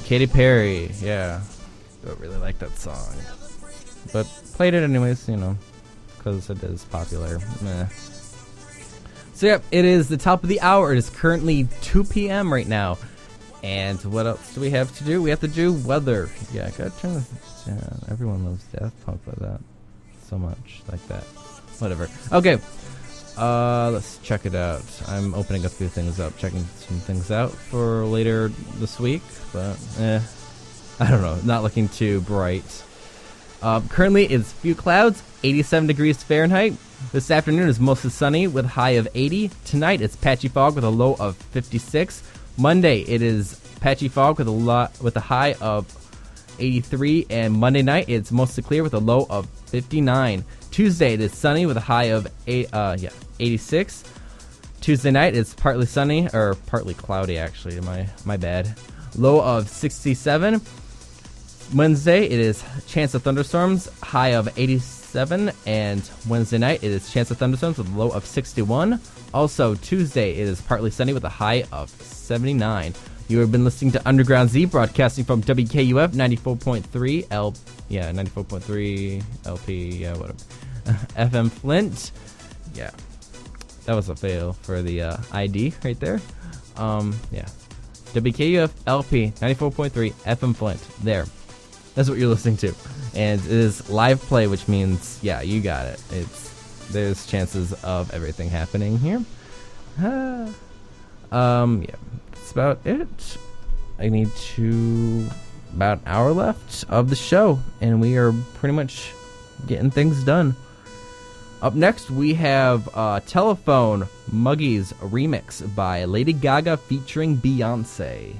Katy Perry. Yeah. Don't really like that song. But played it anyways, because it is popular. Meh. So, yep, it is the top of the hour. It is currently 2 p.m. right now. And what else do we have to do? We have to do weather. Yeah, I gotta turn this down. Everyone loves Daft Punk like that. So much like that. Whatever. Okay. Let's check it out. I'm opening a few things up, checking some things out for later this week. But, I don't know. Not looking too bright. Currently, it's few clouds, 87 degrees Fahrenheit. This afternoon is mostly sunny with a high of 80. Tonight, it's patchy fog with a low of 56. Monday, it is patchy fog with a high of 83. And Monday night, it's mostly clear with a low of 59. Tuesday, it is sunny with a high of 86. Tuesday night, it's partly sunny, or partly cloudy, actually. My bad. Low of 67. Wednesday, it is chance of thunderstorms, high of 87, and Wednesday night, it is chance of thunderstorms with a low of 61. Also, Tuesday, it is partly sunny with a high of 79. You have been listening to Underground Z, broadcasting from WKUF 94.3 94.3 LP, whatever. FM Flint. Yeah, that was a fail for the ID right there. WKUF LP 94.3 FM Flint. There. That's what you're listening to. And it is live play, which means, yeah, you got it. There's chances of everything happening here. Yeah, that's about it. I need about an hour left of the show, and we are pretty much getting things done. Up next, we have Telephone Muggies remix by Lady Gaga featuring Beyonce.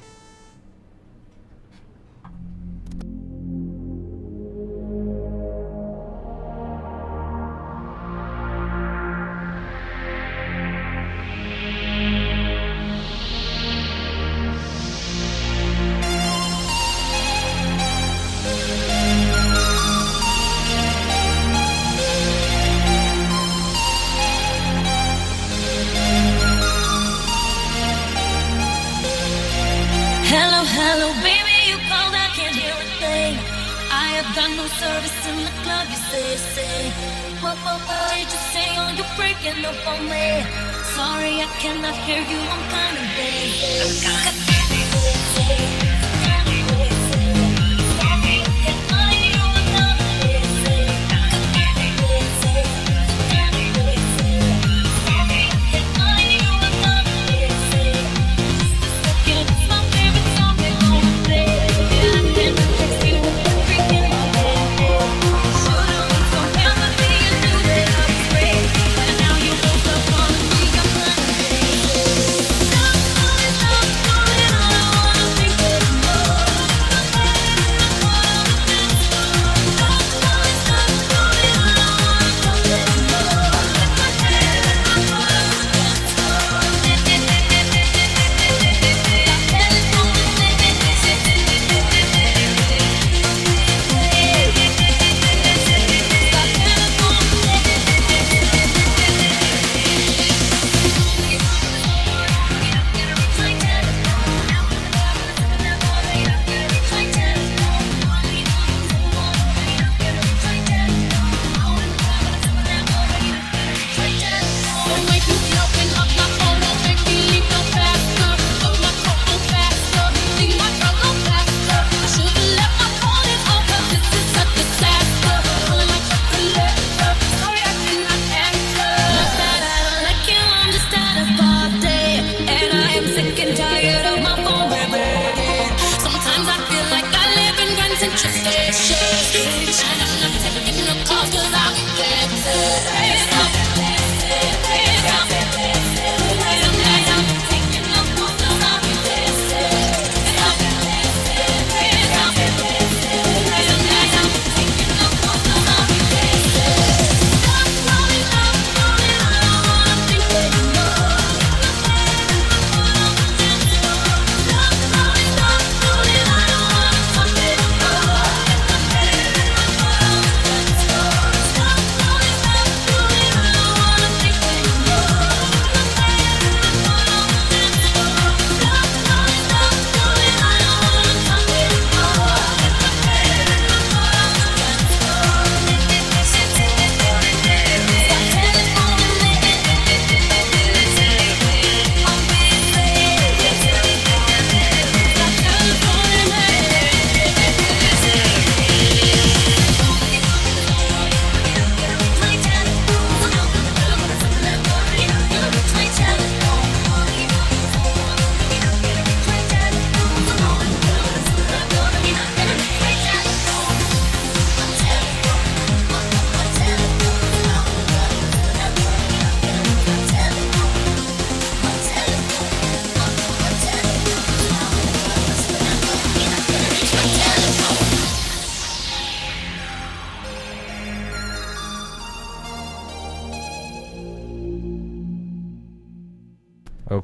Hello, baby, you called, I can't hear a thing. I have got no service in the club, you say. What did you say? Oh, you're breaking up on me. Sorry, I cannot hear you, I'm kind of big. Think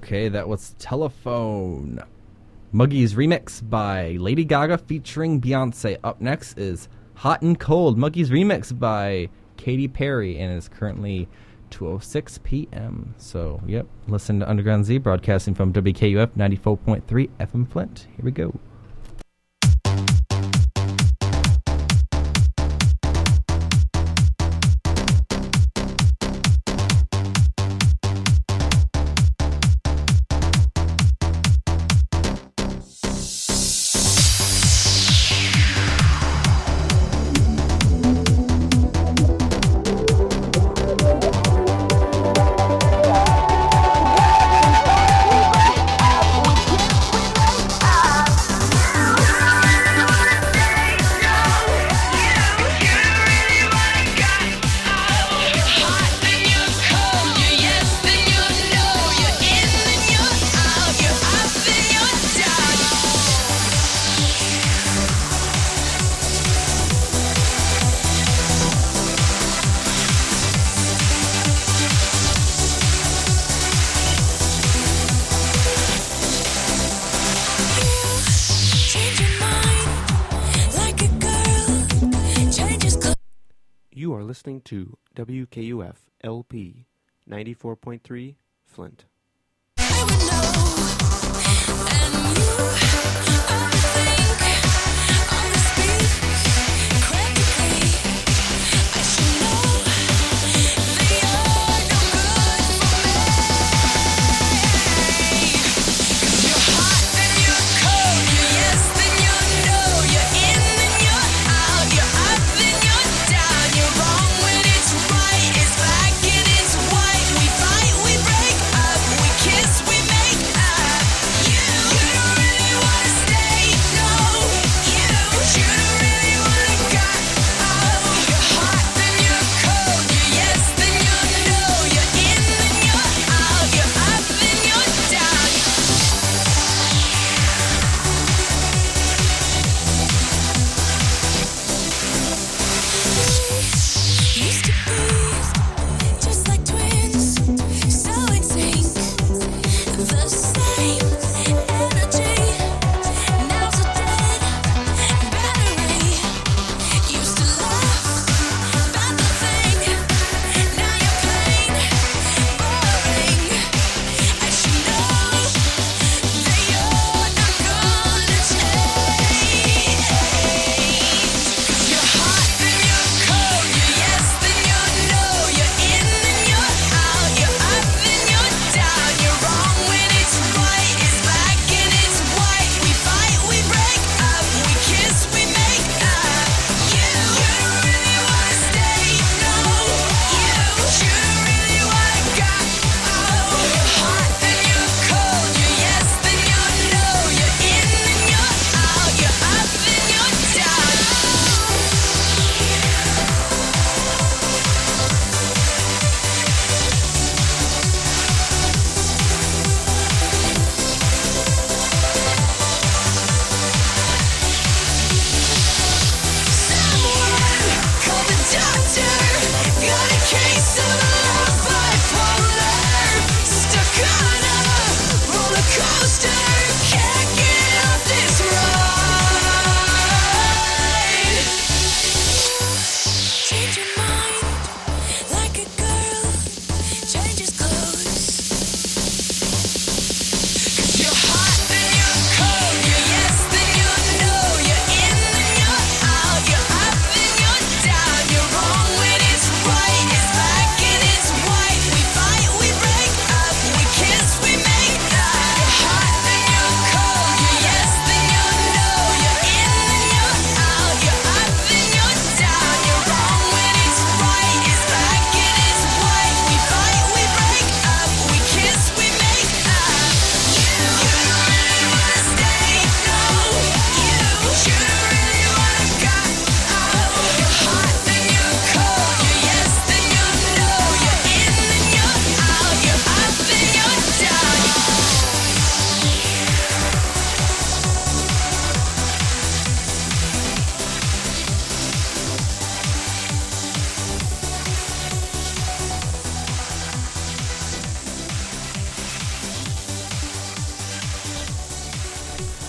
Okay, that was Telephone. Muggy's remix by Lady Gaga featuring Beyonce. Up next is Hot and Cold, Muggy's remix by Katy Perry, and is currently 2:06 p.m. So, yep, listen to Underground Z broadcasting from WKUF 94.3 FM Flint. Here we go. Listening to WKUF LP 94.3 Flint. We break up, we kiss, we make up. You don't really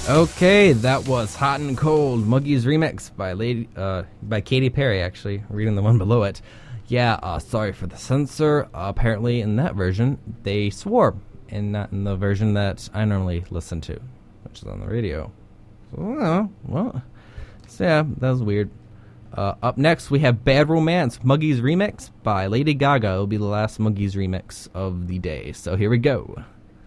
Okay, that was Hot and Cold, Muggy's remix by Katy Perry, actually, reading the one below it. Yeah, sorry for the censor. Apparently, in that version, they swore, and not in the version that I normally listen to, which is on the radio. So, yeah, that was weird. Up next, we have Bad Romance, Muggy's remix by Lady Gaga. It'll be the last Muggy's remix of the day. So here we go.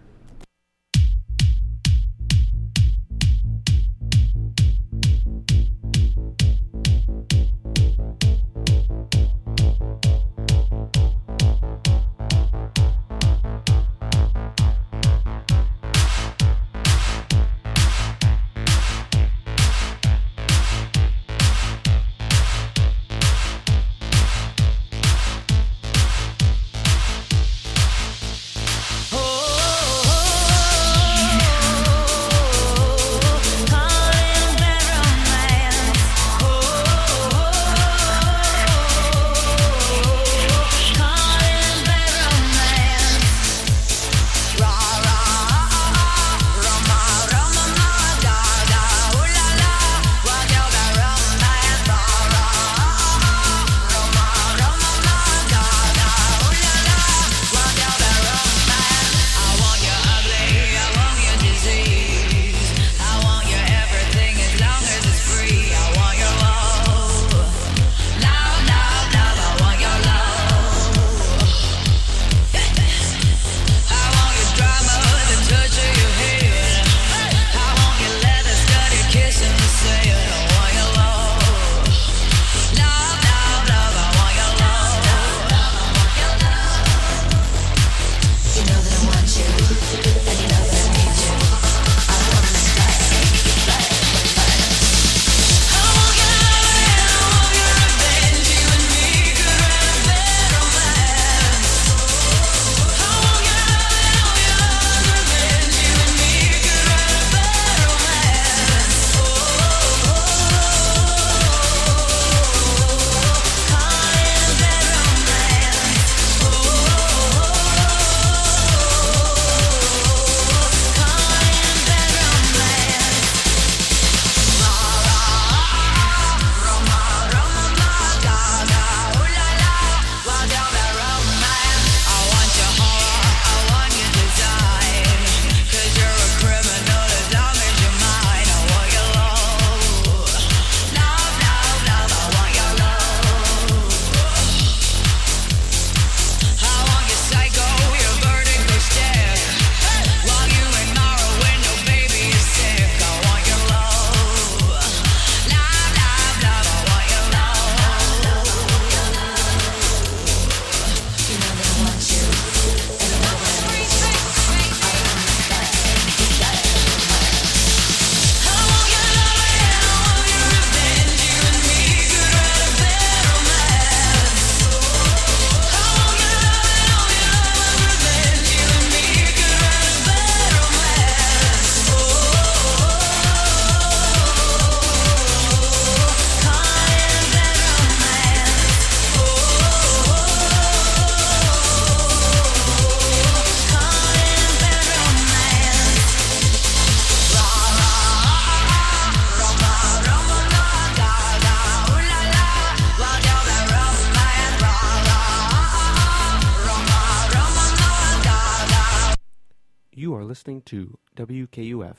listening to WKUF.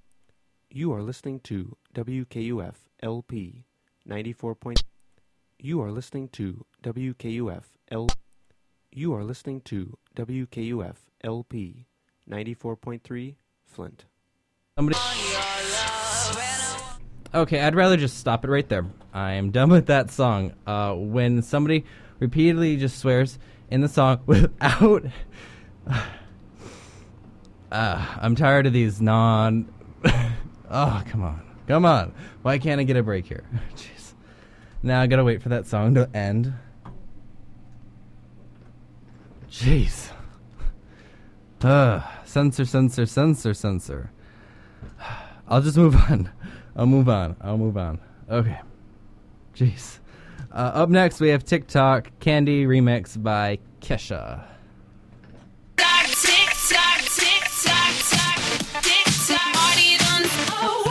You are listening to WKUF LP 94. You are listening to WKUF L. You are listening to WKUF LP 94.3 Flint. Somebody. Okay, I'd rather just stop it right there. I am done with that song. When somebody repeatedly just swears in the song without... I'm tired of these non... Oh, come on. Come on. Why can't I get a break here? Jeez. Now I gotta wait for that song to end. Jeez. Censor, censor, censor, censor. I'll just move on. I'll move on. Okay. Jeez. Up next, we have TikTok Candy remix by Kesha. Tick tock, tick tock, tock, tick tock. Party done. Oh.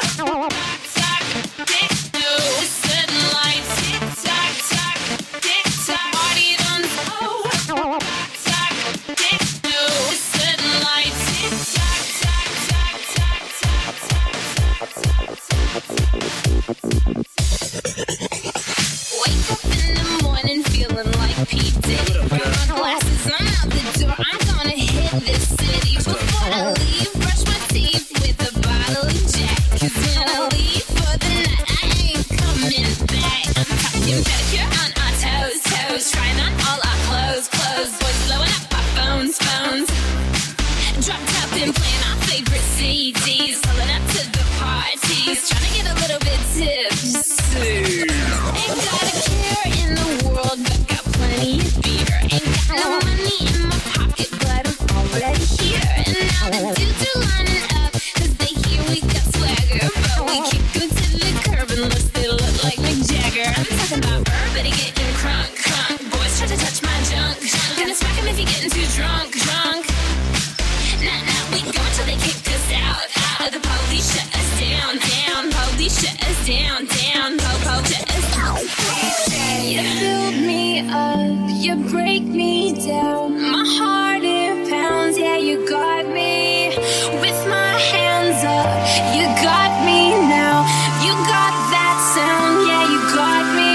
Wake up in the morning feeling like P. Diddy. Got my glasses, I'm out the door. I'm gonna hit this city. Before I leave, brush my teeth with a bottle of Jack. 'Cause when I leave for the night, I ain't coming back. I'm talking pedicure on our toes, toes. Trying on all our clothes, clothes. Boys blowing up our phones, phones. Dropped up and playing our favorite CDs. Pulling up to the parties. Trying to get a little bit tipsy. Ain't got a care in the world, but got plenty of beer. Ain't got no money in my pocket, but I'm already here. And now the dudes are lining up, 'cause they hear we got swagger. But we kick them to the curb unless they look like Mick Jagger. I'm talking about everybody getting crunk, crunk. Boys try to touch my junk, junk. Gonna smack 'em if you're getting too drunk, drunk. Nah, we go until they kick us out, out. The police shut us down, down. Police shut us down, down. Po-po shut us down. You build me up, you break me down. My heart it pounds, yeah, you got me. With my hands up, you got me now. You got that sound, yeah, you got me.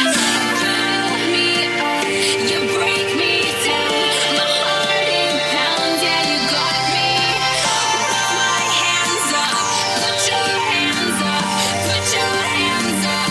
Build me up, you break me down. My heart it pounds, yeah, you got me. With my hands up, put your hands up, put your hands up.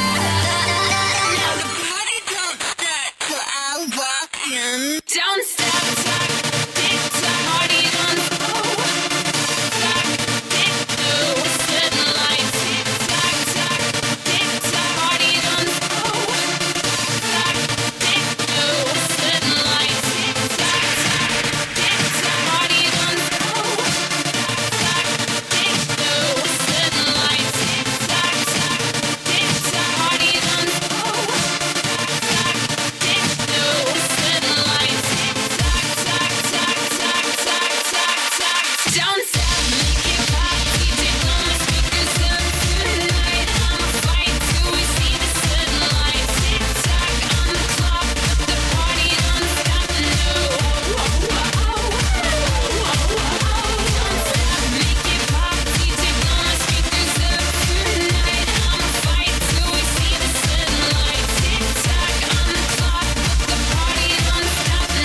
Now the party don't start till I walk in. Don't stop, talk, tick tock, party don't stop. Tock, tick tock, certain lights. Tick tock, tock, tick tock, party don't stop. Tock, tick tock, certain lights. Tick tock, tock, tick tock, party don't stop. Tock, tick tock, certain lights. Tick tock, tock, tick tock, party don't stop. Tock, tick tock, certain lights. Tick tock, tock, tock, tock, tock, tock, tock. Don't stop, make it pop. DJ blow my speakers up tonight. I'ma fight till we see the certain lights. Tick tock on the clock, the party don't stop. No, don't stop, make it pop. DJ blow my speakers up tonight. I'ma fight till we see the certain lights. Tick tock on the clock, the party don't stop. No,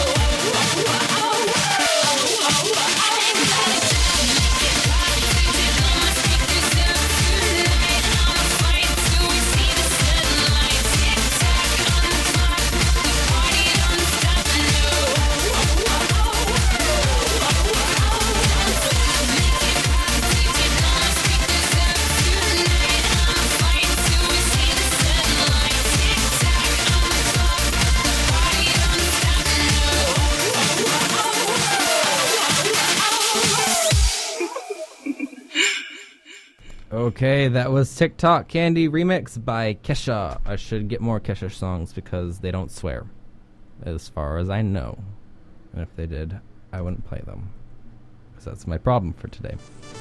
Okay, that was TikTok Candy remix by Kesha. I should get more Kesha songs because they don't swear, as far as I know. And if they did, I wouldn't play them. Because that's my problem for today.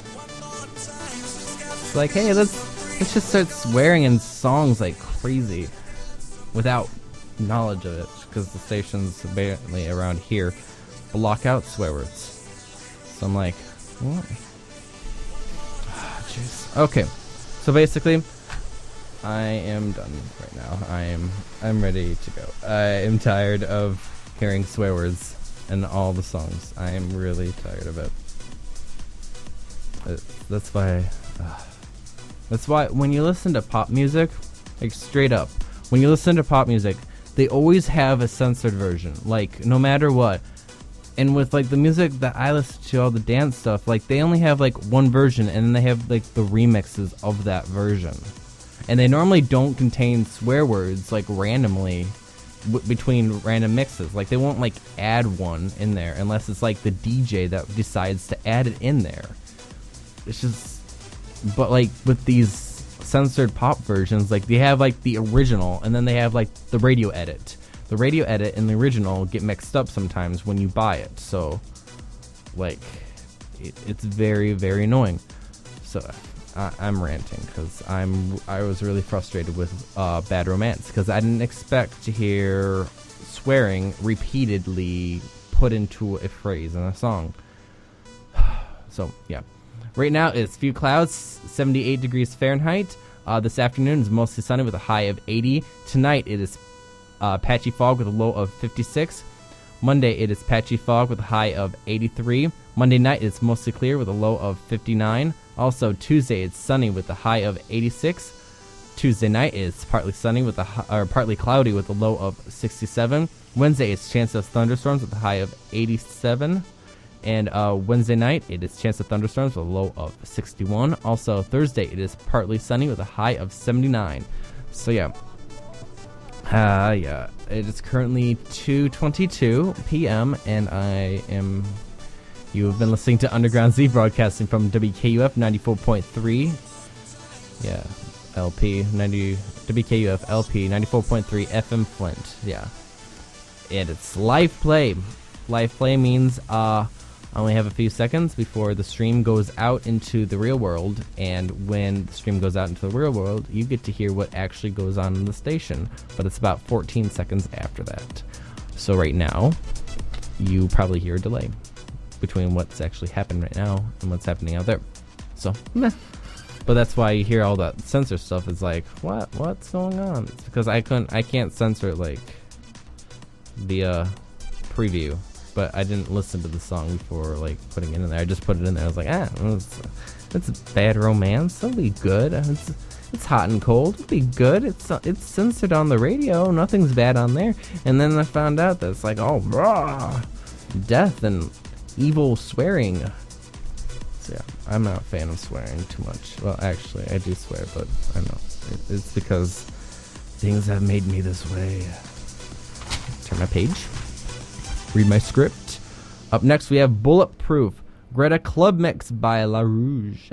It's like, hey, let's just start swearing in songs like crazy without knowledge of it. Because the stations apparently around here block out swear words. So I'm like, what? Jeez. Okay, so basically, I am done right now. I'm ready to go. I am tired of hearing swear words in all the songs. I am really tired of it. That's why when you listen to pop music, like straight up, when you listen to pop music, they always have a censored version. Like no matter what. And with like the music that I listen to, all the dance stuff, like they only have like one version, and then they have like the remixes of that version, and they normally don't contain swear words like randomly between random mixes. Like they won't like add one in there unless it's like the DJ that decides to add it in there. It's just, but like with these censored pop versions, like they have like the original, and then they have like the radio edit. The radio edit and the original get mixed up sometimes when you buy it, so like it's very, very annoying. So I'm ranting because I was really frustrated with Bad Romance because I didn't expect to hear swearing repeatedly put into a phrase in a song. So yeah, Right now, it's few clouds, 78 degrees Fahrenheit. This afternoon is mostly sunny with a high of 80. Tonight, it is patchy fog with a low of 56. Monday, it is patchy fog with a high of 83. Monday night, it's mostly clear with a low of 59. Also, Tuesday, it's sunny with a high of 86. Tuesday night is partly sunny with partly cloudy with a low of 67. Wednesday, it's chance of thunderstorms with a high of 87. And Wednesday night, it is chance of thunderstorms with a low of 61. Also, Thursday, it is partly sunny with a high of 79. So, yeah. It is currently 2:22 p.m. and you have been listening to Underground Z broadcasting from WKUF 94.3. Yeah, WKUF LP 94.3 FM Flint. Yeah. And it's live play. Live play means I only have a few seconds before the stream goes out into the real world, and when the stream goes out into the real world, you get to hear what actually goes on in the station, but it's about 14 seconds after that. So right now, you probably hear a delay between what's actually happening right now and what's happening out there. So, meh. But that's why you hear all that censor stuff. It's like, what's going on? It's because I can't censor like the preview. But I didn't listen to the song before, like, putting it in there. I just put it in there. I was like, it's bad romance. It'll be good. It's hot and cold. It'll be good. It's censored on the radio. Nothing's bad on there. And then I found out that it's like, oh, raw, death and evil swearing. So yeah, I'm not a fan of swearing too much. Well, actually, I do swear, but I know it's because things have made me this way. Turn my page. Read my script. Up next, we have Bulletproof, Greta Club Mix by La Rouge.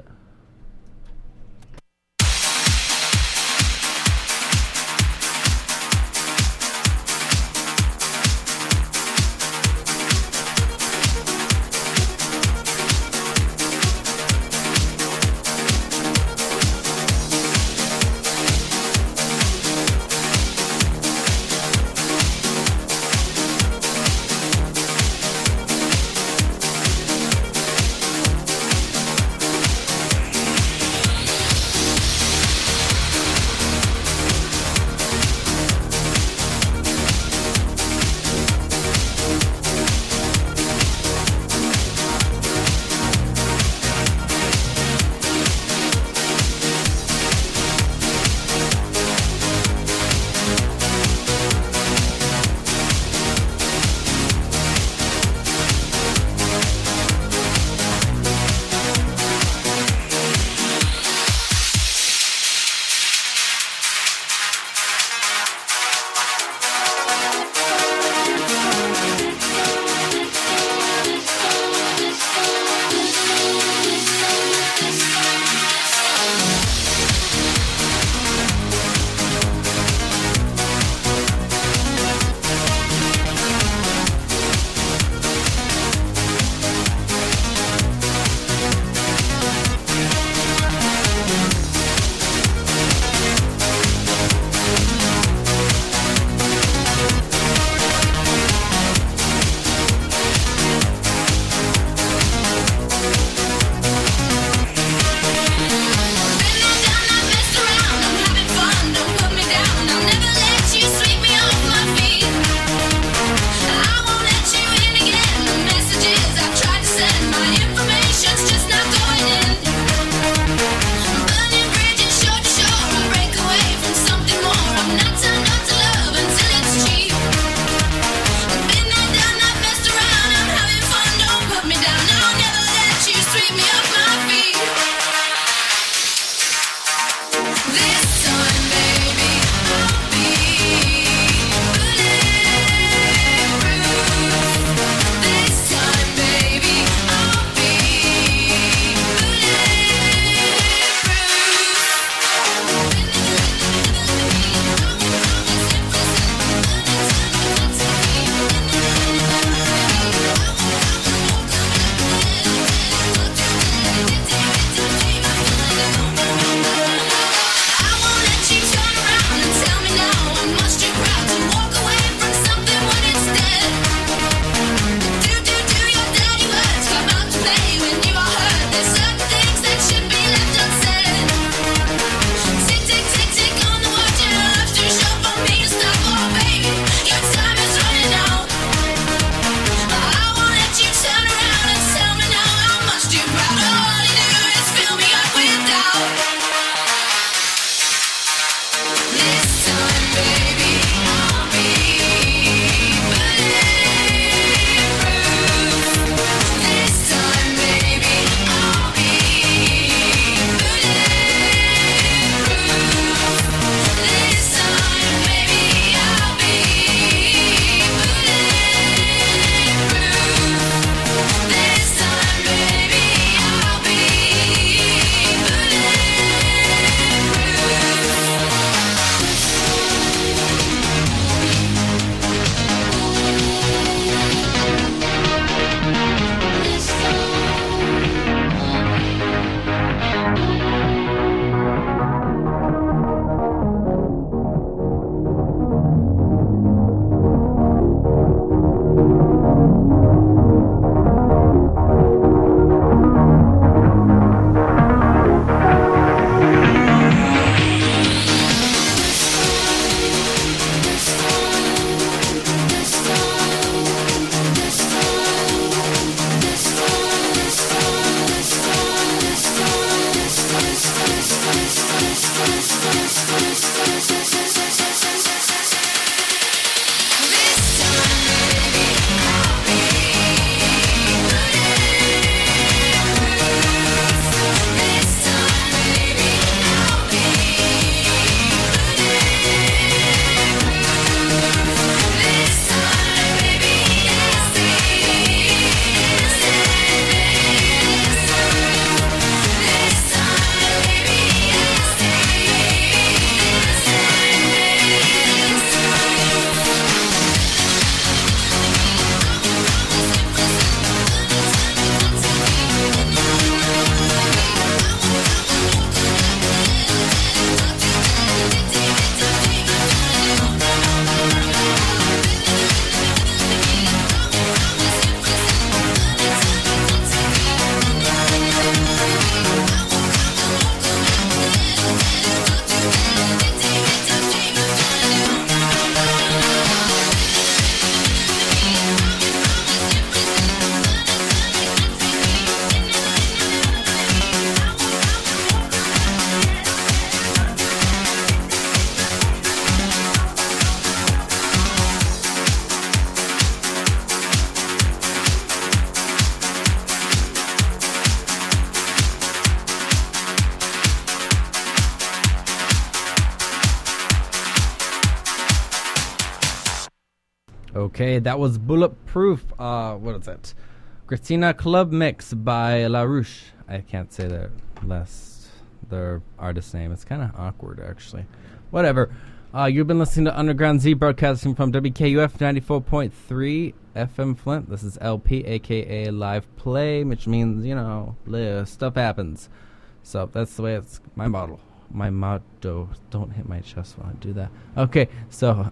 Okay, that was Bulletproof. What is it? Christina Club Mix by La Rouche. I can't say their artist name. It's kind of awkward, actually. Whatever. You've been listening to Underground Z, broadcasting from WKUF 94.3 FM Flint. This is LP, a.k.a. Live Play, which means, stuff happens. So that's the way it's my motto. Don't hit my chest while I do that. Okay, so,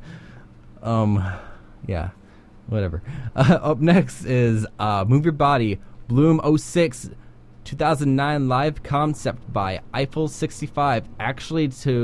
yeah, whatever. Up next is Move Your Body, Bloom 06, 2009 live concept by Eiffel 65. Actually, to